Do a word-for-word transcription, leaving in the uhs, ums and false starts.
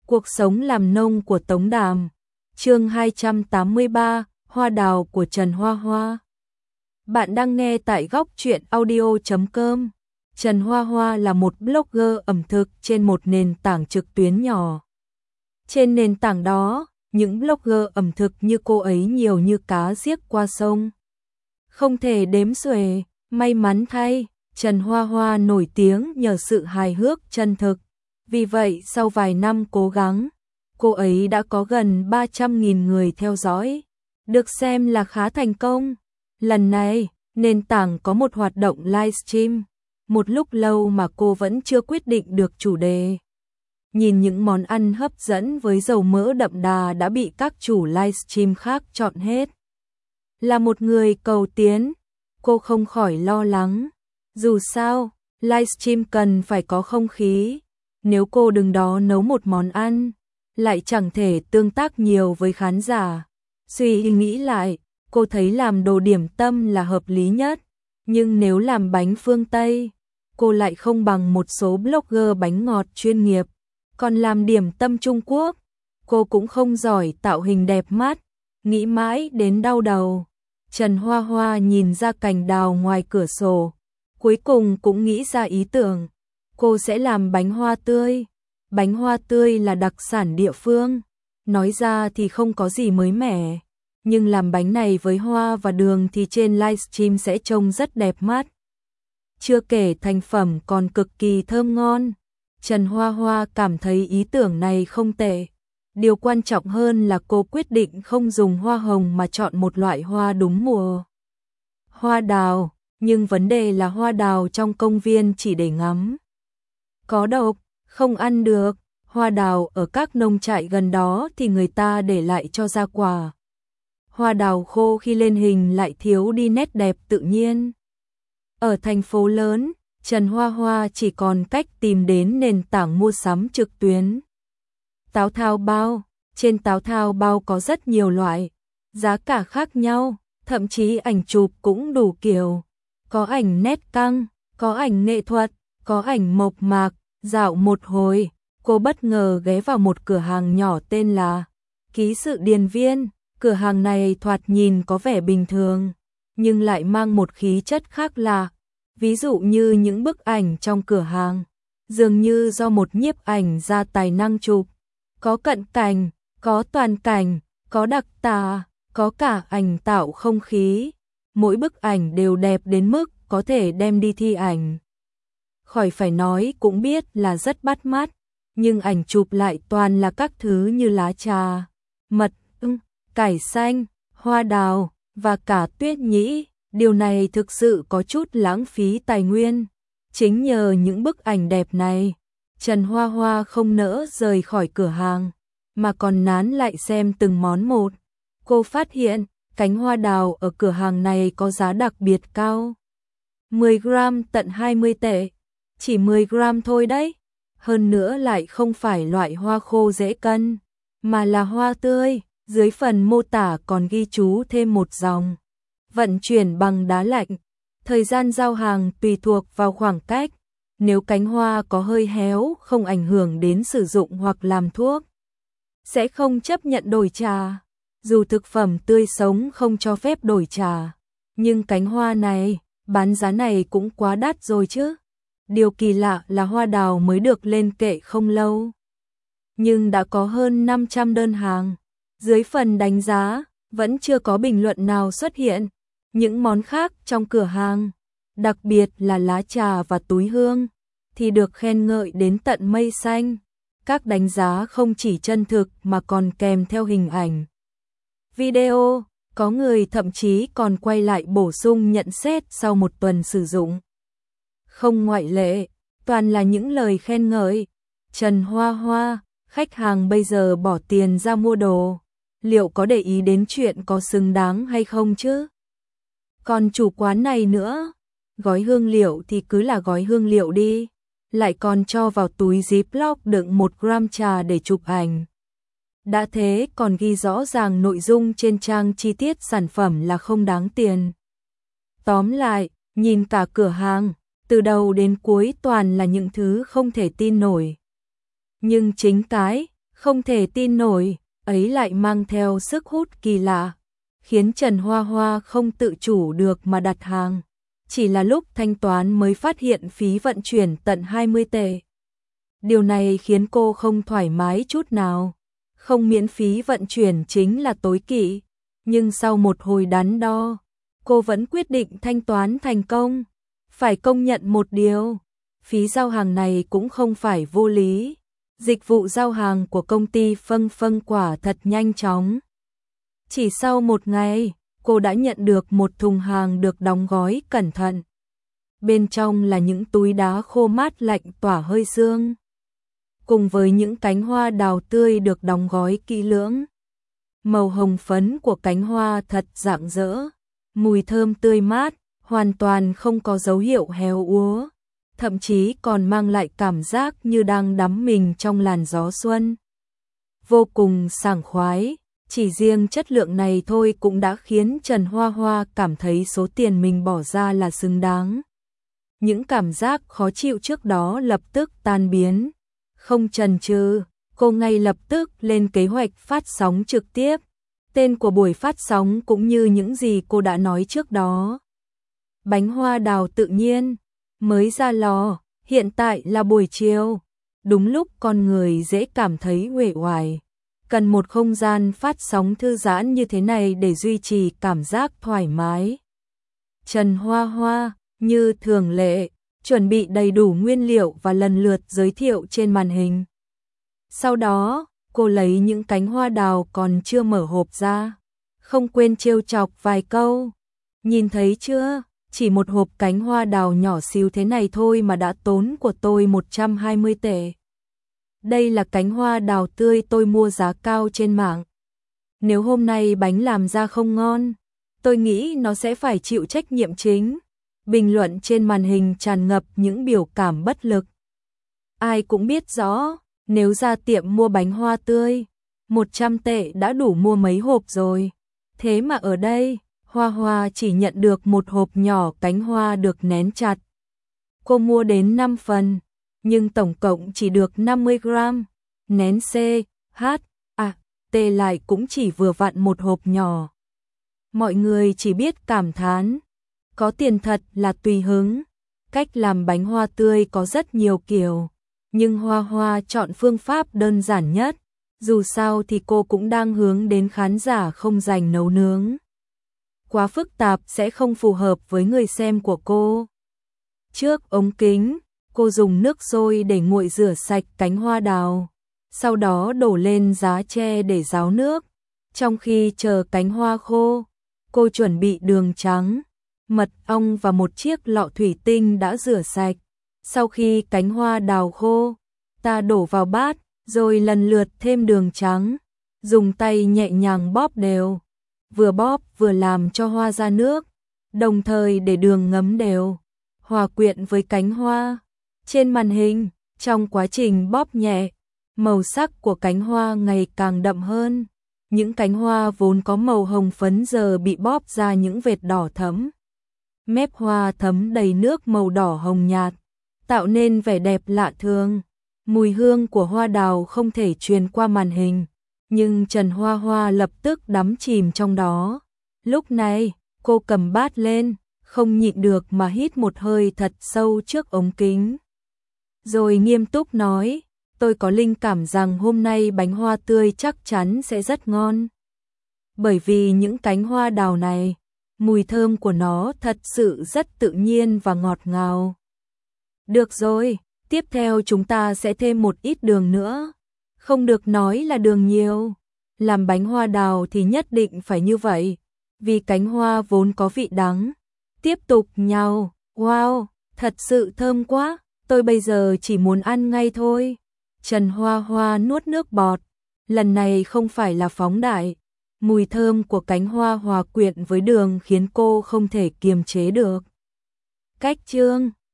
Cuộc sống làm nông của Tống Đàm. Chương hai trăm tám mươi ba, Hoa đào của Trần Hoa Hoa. Bạn đang nghe tại góc truyện audio chấm com. Trần Hoa Hoa là một blogger ẩm thực trên một nền tảng trực tuyến nhỏ. Trên nền tảng đó, những blogger ẩm thực như cô ấy nhiều như cá giết qua sông. Không thể đếm xuể, may mắn thay, Trần Hoa Hoa nổi tiếng nhờ sự hài hước chân thực. Vì vậy sau vài năm cố gắng, cô ấy đã có gần ba trăm nghìn người theo dõi, được xem là khá thành công. Lần này, nền tảng có một hoạt động livestream, một lúc lâu mà cô vẫn chưa quyết định được chủ đề. Nhìn những món ăn hấp dẫn với dầu mỡ đậm đà đã bị các chủ livestream khác chọn hết. Là một người cầu tiến, cô không khỏi lo lắng. Dù sao, livestream cần phải có không khí. Nếu cô đứng đó nấu một món ăn, lại chẳng thể tương tác nhiều với khán giả. Suy nghĩ lại, cô thấy làm đồ điểm tâm là hợp lý nhất. Nhưng nếu làm bánh phương Tây, cô lại không bằng một số blogger bánh ngọt chuyên nghiệp. Còn làm điểm tâm Trung Quốc, cô cũng không giỏi tạo hình đẹp mắt. Nghĩ mãi đến đau đầu. Trần Hoa Hoa nhìn ra cành đào ngoài cửa sổ, cuối cùng cũng nghĩ ra ý tưởng. Cô sẽ làm bánh hoa tươi. Bánh hoa tươi là đặc sản địa phương. Nói ra thì không có gì mới mẻ. Nhưng làm bánh này với hoa và đường thì trên livestream sẽ trông rất đẹp mắt. Chưa kể thành phẩm còn cực kỳ thơm ngon. Trần Hoa Hoa cảm thấy ý tưởng này không tệ. Điều quan trọng hơn là cô quyết định không dùng hoa hồng mà chọn một loại hoa đúng mùa. Hoa đào, nhưng vấn đề là hoa đào trong công viên chỉ để ngắm. Có độc, không ăn được. Hoa đào ở các nông trại gần đó thì người ta để lại cho ra quả. Hoa đào khô khi lên hình lại thiếu đi nét đẹp tự nhiên. Ở thành phố lớn, Trần Hoa Hoa chỉ còn cách tìm đến nền tảng mua sắm trực tuyến. Táo thao bao, trên táo thao bao có rất nhiều loại, giá cả khác nhau, thậm chí ảnh chụp cũng đủ kiểu. Có ảnh nét căng, có ảnh nghệ thuật, có ảnh mộc mạc. Dạo một hồi, cô bất ngờ ghé vào một cửa hàng nhỏ tên là Ký sự Điền Viên. Cửa hàng này thoạt nhìn có vẻ bình thường, nhưng lại mang một khí chất khác lạ. Ví dụ như những bức ảnh trong cửa hàng, dường như do một nhiếp ảnh gia tài năng chụp. Có cận cảnh, có toàn cảnh, có đặc tả, có cả ảnh tạo không khí. Mỗi bức ảnh đều đẹp đến mức có thể đem đi thi ảnh. Khỏi phải nói cũng biết là rất bắt mắt, nhưng ảnh chụp lại toàn là các thứ như lá trà, mật ong, cải xanh, hoa đào và cả tuyết nhĩ. Điều này thực sự có chút lãng phí tài nguyên. Chính nhờ những bức ảnh đẹp này, Trần Hoa Hoa không nỡ rời khỏi cửa hàng, mà còn nán lại xem từng món một. Cô phát hiện, cánh hoa đào ở cửa hàng này có giá đặc biệt cao. mười gam tận hai mươi tệ. Chỉ mười gam thôi đấy. Hơn nữa lại không phải loại hoa khô dễ cân, mà là hoa tươi. Dưới phần mô tả còn ghi chú thêm một dòng: vận chuyển bằng đá lạnh. Thời gian giao hàng tùy thuộc vào khoảng cách. Nếu cánh hoa có hơi héo không ảnh hưởng đến sử dụng hoặc làm thuốc, sẽ không chấp nhận đổi trả. Dù thực phẩm tươi sống không cho phép đổi trả, nhưng cánh hoa này, bán giá này cũng quá đắt rồi chứ. Điều kỳ lạ là hoa đào mới được lên kệ không lâu, nhưng đã có hơn năm trăm đơn hàng. Dưới phần đánh giá, vẫn chưa có bình luận nào xuất hiện. Những món khác trong cửa hàng, đặc biệt là lá trà và túi hương, thì được khen ngợi đến tận mây xanh. Các đánh giá không chỉ chân thực mà còn kèm theo hình ảnh, video. Có người thậm chí còn quay lại bổ sung nhận xét sau một tuần sử dụng. Không ngoại lệ, toàn là những lời khen ngợi. Trần Hoa Hoa, khách hàng bây giờ bỏ tiền ra mua đồ, liệu có để ý đến chuyện có xứng đáng hay không chứ? Còn chủ quán này nữa, gói hương liệu thì cứ là gói hương liệu đi, lại còn cho vào túi Ziploc đựng một gram trà để chụp ảnh. Đã thế còn ghi rõ ràng nội dung trên trang chi tiết sản phẩm là không đáng tiền. Tóm lại, nhìn cả cửa hàng, từ đầu đến cuối toàn là những thứ không thể tin nổi. Nhưng chính cái Không thể tin nổi, ấy lại mang theo sức hút kỳ lạ, khiến Trần Hoa Hoa không tự chủ được mà đặt hàng. Chỉ là lúc thanh toán mới phát hiện phí vận chuyển tận hai mươi tệ. Điều này khiến cô không thoải mái chút nào. Không miễn phí vận chuyển chính là tối kỵ, nhưng sau một hồi đắn đo, cô vẫn quyết định thanh toán thành công. Phải công nhận một điều, phí giao hàng này cũng không phải vô lý. Dịch vụ giao hàng của công ty Phân Phân quả thật nhanh chóng. Chỉ sau một ngày, cô đã nhận được một thùng hàng được đóng gói cẩn thận. Bên trong là những túi đá khô mát lạnh tỏa hơi sương, cùng với những cánh hoa đào tươi được đóng gói kỹ lưỡng. Màu hồng phấn của cánh hoa thật rạng rỡ, mùi thơm tươi mát, hoàn toàn không có dấu hiệu héo úa, thậm chí còn mang lại cảm giác như đang đắm mình trong làn gió xuân. Vô cùng sảng khoái, chỉ riêng chất lượng này thôi cũng đã khiến Trần Hoa Hoa cảm thấy số tiền mình bỏ ra là xứng đáng. Những cảm giác khó chịu trước đó lập tức tan biến. Không chần chừ, cô ngay lập tức lên kế hoạch phát sóng trực tiếp. Tên của buổi phát sóng cũng như những gì cô đã nói trước đó. Bánh hoa đào tự nhiên, mới ra lò, hiện tại là buổi chiều. Đúng lúc con người dễ cảm thấy uể oải. Cần một không gian phát sóng thư giãn như thế này để duy trì cảm giác thoải mái. Trần Hoa Hoa, như thường lệ, chuẩn bị đầy đủ nguyên liệu và lần lượt giới thiệu trên màn hình. Sau đó, cô lấy những cánh hoa đào còn chưa mở hộp ra, không quên trêu chọc vài câu. Nhìn thấy chưa, chỉ một hộp cánh hoa đào nhỏ xíu thế này thôi mà đã tốn của tôi một trăm hai mươi tệ. Đây là cánh hoa đào tươi tôi mua giá cao trên mạng. Nếu hôm nay bánh làm ra không ngon, tôi nghĩ nó sẽ phải chịu trách nhiệm chính. Bình luận trên màn hình tràn ngập những biểu cảm bất lực. Ai cũng biết rõ, nếu ra tiệm mua bánh hoa tươi, một trăm tệ đã đủ mua mấy hộp rồi. Thế mà ở đây, Hoa Hoa chỉ nhận được một hộp nhỏ cánh hoa được nén chặt. Cô mua đến năm phần, nhưng tổng cộng chỉ được năm mươi gram. Nén C, H, A, T lại cũng chỉ vừa vặn một hộp nhỏ. Mọi người chỉ biết cảm thán. Có tiền thật là tùy hứng. Cách làm bánh hoa tươi có rất nhiều kiểu, nhưng Hoa Hoa chọn phương pháp đơn giản nhất. Dù sao thì cô cũng đang hướng đến khán giả không dành nấu nướng. Quá phức tạp sẽ không phù hợp với người xem của cô. Trước ống kính, cô dùng nước sôi để nguội rửa sạch cánh hoa đào, sau đó đổ lên giá tre để ráo nước. Trong khi chờ cánh hoa khô, cô chuẩn bị đường trắng, mật ong và một chiếc lọ thủy tinh đã rửa sạch. Sau khi cánh hoa đào khô, ta đổ vào bát, rồi lần lượt thêm đường trắng, dùng tay nhẹ nhàng bóp đều, vừa bóp vừa làm cho hoa ra nước, đồng thời để đường ngấm đều, hòa quyện với cánh hoa. Trên màn hình, trong quá trình bóp nhẹ, màu sắc của cánh hoa ngày càng đậm hơn. Những cánh hoa vốn có màu hồng phấn giờ bị bóp ra những vệt đỏ thẫm. Mép hoa thấm đầy nước màu đỏ hồng nhạt, tạo nên vẻ đẹp lạ thường. Mùi hương của hoa đào không thể truyền qua màn hình, nhưng Trần Hoa Hoa lập tức đắm chìm trong đó. Lúc này, cô cầm bát lên, không nhịn được mà hít một hơi thật sâu trước ống kính. Rồi nghiêm túc nói, tôi có linh cảm rằng hôm nay bánh hoa tươi chắc chắn sẽ rất ngon. Bởi vì những cánh hoa đào này, mùi thơm của nó thật sự rất tự nhiên và ngọt ngào. Được rồi, tiếp theo chúng ta sẽ thêm một ít đường nữa. Không được nói là đường nhiều. Làm bánh hoa đào thì nhất định phải như vậy, vì cánh hoa vốn có vị đắng. Tiếp tục nhào, wow, thật sự thơm quá, tôi bây giờ chỉ muốn ăn ngay thôi. Trần Hoa Hoa nuốt nước bọt, lần này không phải là phóng đại. Mùi thơm của cánh hoa hòa quyện với đường khiến cô không thể kiềm chế được. Cách chương